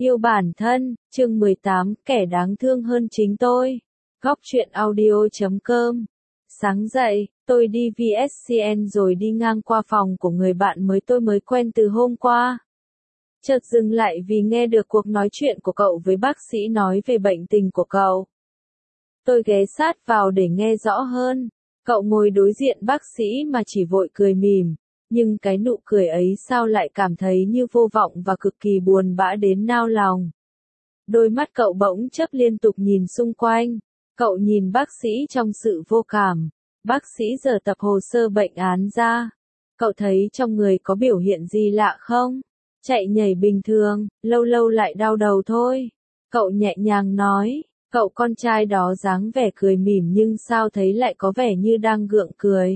Yêu bản thân, chương 18, kẻ đáng thương hơn chính tôi. Góc truyện audio.com. Sáng dậy, tôi đi VSCN rồi đi ngang qua phòng của người bạn tôi mới quen từ hôm qua. Chợt dừng lại vì nghe được cuộc nói chuyện của cậu với bác sĩ nói về bệnh tình của cậu. Tôi ghé sát vào để nghe rõ hơn. Cậu ngồi đối diện bác sĩ mà chỉ vội cười mỉm. Nhưng cái nụ cười ấy sao lại cảm thấy như vô vọng và cực kỳ buồn bã đến nao lòng. Đôi mắt cậu bỗng chớp liên tục nhìn xung quanh. Cậu nhìn bác sĩ trong sự vô cảm. Bác sĩ giờ tập hồ sơ bệnh án ra. Cậu thấy trong người có biểu hiện gì lạ không? Chạy nhảy bình thường, lâu lâu lại đau đầu thôi. Cậu nhẹ nhàng nói. Cậu con trai đó dáng vẻ cười mỉm nhưng sao thấy lại có vẻ như đang gượng cười.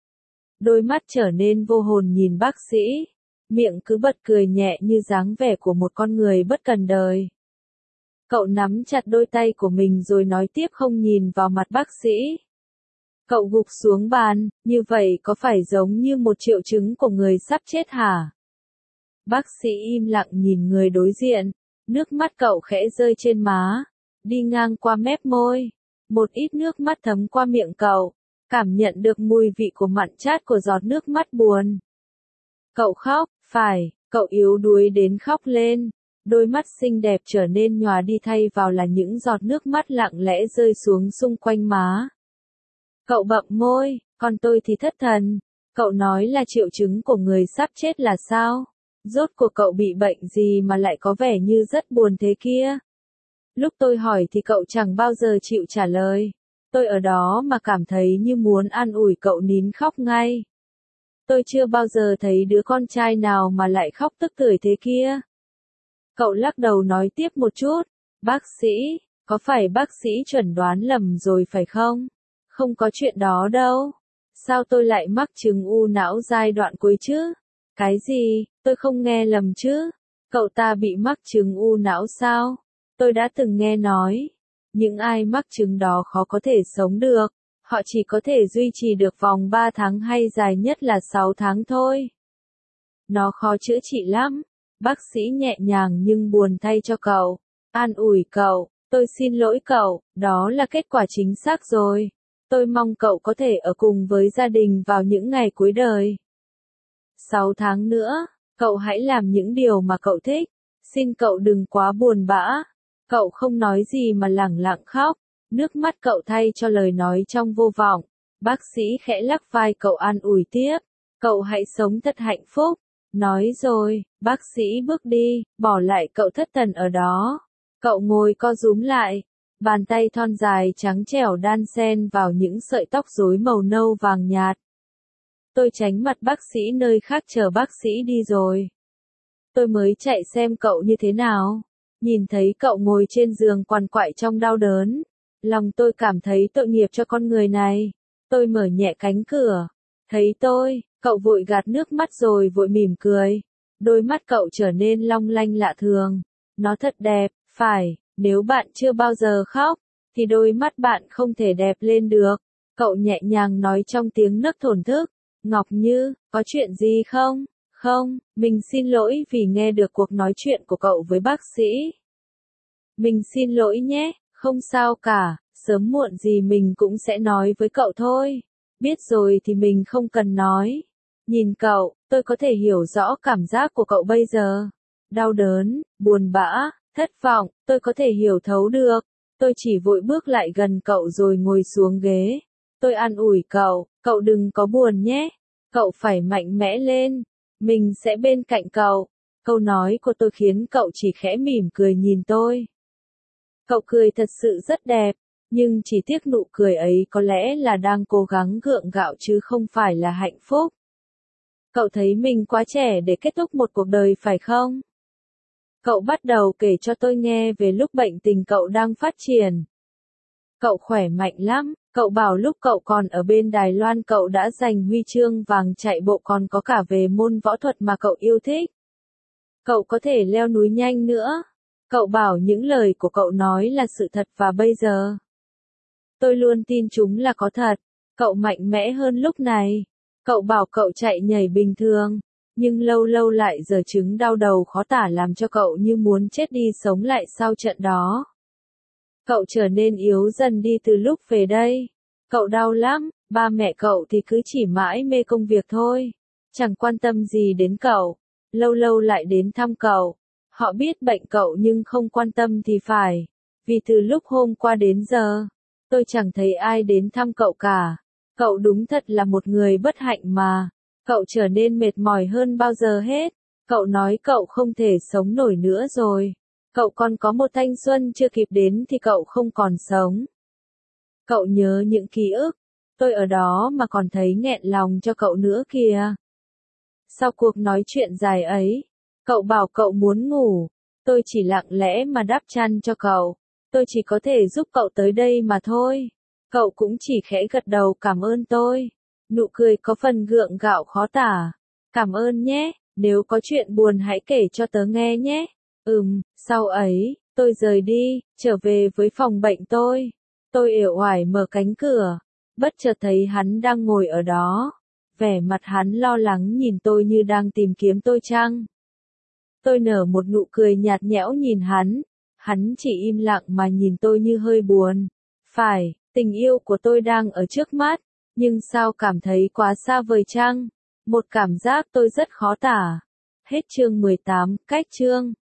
Đôi mắt trở nên vô hồn nhìn bác sĩ, miệng cứ bật cười nhẹ như dáng vẻ của một con người bất cần đời. Cậu nắm chặt đôi tay của mình rồi nói tiếp không nhìn vào mặt bác sĩ. Cậu gục xuống bàn, như vậy có phải giống như một triệu chứng của người sắp chết hả? Bác sĩ im lặng nhìn người đối diện, nước mắt cậu khẽ rơi trên má, đi ngang qua mép môi, một ít nước mắt thấm qua miệng cậu. Cảm nhận được mùi vị của mặn chát của giọt nước mắt buồn. Cậu khóc, phải, cậu yếu đuối đến khóc lên. Đôi mắt xinh đẹp trở nên nhòa đi thay vào là những giọt nước mắt lặng lẽ rơi xuống xung quanh má. Cậu bậm môi, còn tôi thì thất thần. Cậu nói là triệu chứng của người sắp chết là sao? Rốt cuộc cậu bị bệnh gì mà lại có vẻ như rất buồn thế kia? Lúc tôi hỏi thì cậu chẳng bao giờ chịu trả lời. Tôi ở đó mà cảm thấy như muốn an ủi cậu nín khóc ngay. Tôi chưa bao giờ thấy đứa con trai nào mà lại khóc tức tưởi thế kia. Cậu lắc đầu nói tiếp một chút. Bác sĩ, có phải bác sĩ chuẩn đoán lầm rồi phải không? Không có chuyện đó đâu. Sao tôi lại mắc chứng u não giai đoạn cuối chứ? Cái gì, tôi không nghe lầm chứ? Cậu ta bị mắc chứng u não sao? Tôi đã từng nghe nói. Những ai mắc chứng đó khó có thể sống được, họ chỉ có thể duy trì được vòng 3 tháng hay dài nhất là 6 tháng thôi. Nó khó chữa trị lắm. Bác sĩ nhẹ nhàng nhưng buồn thay cho cậu, an ủi cậu, tôi xin lỗi cậu, đó là kết quả chính xác rồi. Tôi mong cậu có thể ở cùng với gia đình vào những ngày cuối đời. 6 tháng nữa, cậu hãy làm những điều mà cậu thích, xin cậu đừng quá buồn bã. Cậu không nói gì mà lẳng lặng khóc, nước mắt cậu thay cho lời nói trong vô vọng. Bác sĩ khẽ lắc vai cậu an ủi tiếp, cậu hãy sống thật hạnh phúc. Nói rồi, bác sĩ bước đi, bỏ lại cậu thất thần ở đó. Cậu ngồi co rúm lại, bàn tay thon dài trắng trẻo đan xen vào những sợi tóc rối màu nâu vàng nhạt. Tôi tránh mặt bác sĩ nơi khác chờ bác sĩ đi rồi. Tôi mới chạy xem cậu như thế nào. Nhìn thấy cậu ngồi trên giường quằn quại trong đau đớn, lòng tôi cảm thấy tội nghiệp cho con người này. Tôi mở nhẹ cánh cửa, thấy tôi, cậu vội gạt nước mắt rồi vội mỉm cười. Đôi mắt cậu trở nên long lanh lạ thường. Nó thật đẹp, phải, nếu bạn chưa bao giờ khóc, thì đôi mắt bạn không thể đẹp lên được. Cậu nhẹ nhàng nói trong tiếng nấc thổn thức. Ngọc Như, có chuyện gì không? Không, mình xin lỗi vì nghe được cuộc nói chuyện của cậu với bác sĩ. Mình xin lỗi nhé, không sao cả, sớm muộn gì mình cũng sẽ nói với cậu thôi. Biết rồi thì mình không cần nói. Nhìn cậu, tôi có thể hiểu rõ cảm giác của cậu bây giờ. Đau đớn, buồn bã, thất vọng, tôi có thể hiểu thấu được. Tôi chỉ vội bước lại gần cậu rồi ngồi xuống ghế. Tôi an ủi cậu, cậu đừng có buồn nhé. Cậu phải mạnh mẽ lên. Mình sẽ bên cạnh cậu. Câu nói của tôi khiến cậu chỉ khẽ mỉm cười nhìn tôi. Cậu cười thật sự rất đẹp, nhưng chỉ tiếc nụ cười ấy có lẽ là đang cố gắng gượng gạo chứ không phải là hạnh phúc. Cậu thấy mình quá trẻ để kết thúc một cuộc đời phải không? Cậu bắt đầu kể cho tôi nghe về lúc bệnh tình cậu đang phát triển. Cậu khỏe mạnh lắm, cậu bảo lúc cậu còn ở bên Đài Loan cậu đã giành huy chương vàng chạy bộ còn có cả về môn võ thuật mà cậu yêu thích. Cậu có thể leo núi nhanh nữa. Cậu bảo những lời của cậu nói là sự thật và bây giờ tôi luôn tin chúng là có thật. Cậu mạnh mẽ hơn lúc này. Cậu bảo cậu chạy nhảy bình thường. nhưng lâu lâu lại giở chứng đau đầu khó tả làm cho cậu như muốn chết đi sống lại sau trận đó. Cậu trở nên yếu dần đi từ lúc về đây. Cậu đau lắm, ba mẹ cậu thì cứ chỉ mãi mê công việc thôi, chẳng quan tâm gì đến cậu, lâu lâu lại đến thăm cậu. Họ biết bệnh cậu nhưng không quan tâm thì phải, vì từ lúc hôm qua đến giờ, tôi chẳng thấy ai đến thăm cậu cả. Cậu đúng thật là một người bất hạnh mà. Cậu trở nên mệt mỏi hơn bao giờ hết. Cậu nói cậu không thể sống nổi nữa rồi. Cậu còn có một thanh xuân chưa kịp đến thì cậu không còn sống. Cậu nhớ những ký ức. Tôi ở đó mà còn thấy nghẹn lòng cho cậu nữa kìa. Sau cuộc nói chuyện dài ấy, cậu bảo cậu muốn ngủ. Tôi chỉ lặng lẽ mà đắp chăn cho cậu. Tôi chỉ có thể giúp cậu tới đây mà thôi. Cậu cũng chỉ khẽ gật đầu cảm ơn tôi. Nụ cười có phần gượng gạo khó tả. Cảm ơn nhé, nếu có chuyện buồn hãy kể cho tớ nghe nhé. Sau ấy, tôi rời đi, trở về với phòng bệnh tôi. Tôi uể oải mở cánh cửa, bất chợt thấy hắn đang ngồi ở đó. Vẻ mặt hắn lo lắng nhìn tôi như đang tìm kiếm tôi chăng? Tôi nở một nụ cười nhạt nhẽo nhìn hắn chỉ im lặng mà nhìn tôi như hơi buồn. Phải, tình yêu của tôi đang ở trước mắt, nhưng sao cảm thấy quá xa vời chăng? Một cảm giác tôi rất khó tả. Hết chương 18, cách chương